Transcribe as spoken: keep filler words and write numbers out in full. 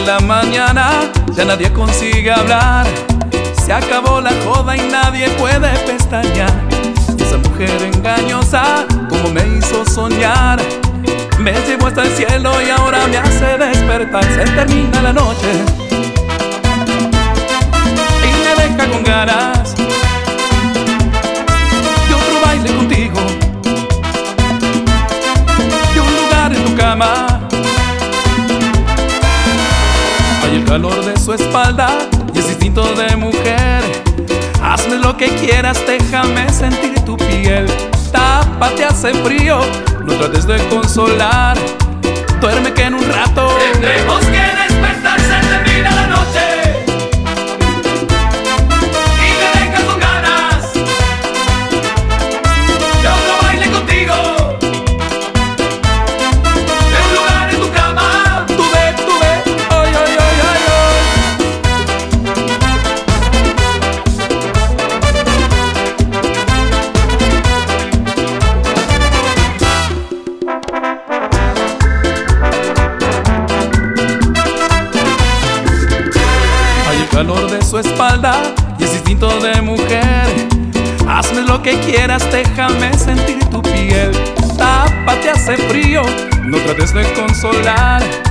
la mañana ya nadie consigue hablar. Se acabó la joda y nadie puede pestañear. Esa mujer engañosa como me hizo soñar, me llevó hasta el cielo y ahora me hace despertar. Se termina la noche y me deja con ganas de otro baile contigo, de un lugar en tu cama. Hay el calor de su espalda y ese instinto de mujer. Hazme lo que quieras, déjame sentir tu piel. Tápate, hace frío, no trates de consolar. Duerme que en un rato tendremos que despertar. Se termina la noche y me dejas con ganas de otro baile contigo, de un lugar en tu cama. Tú ve, tú ve, ay, ay, ay, ay, ay. Hay el calor de su espalda y ese instinto de mujer. Hazme lo que quieras, déjame sentir tu piel. Tápate, hace frío, no trates de consolar.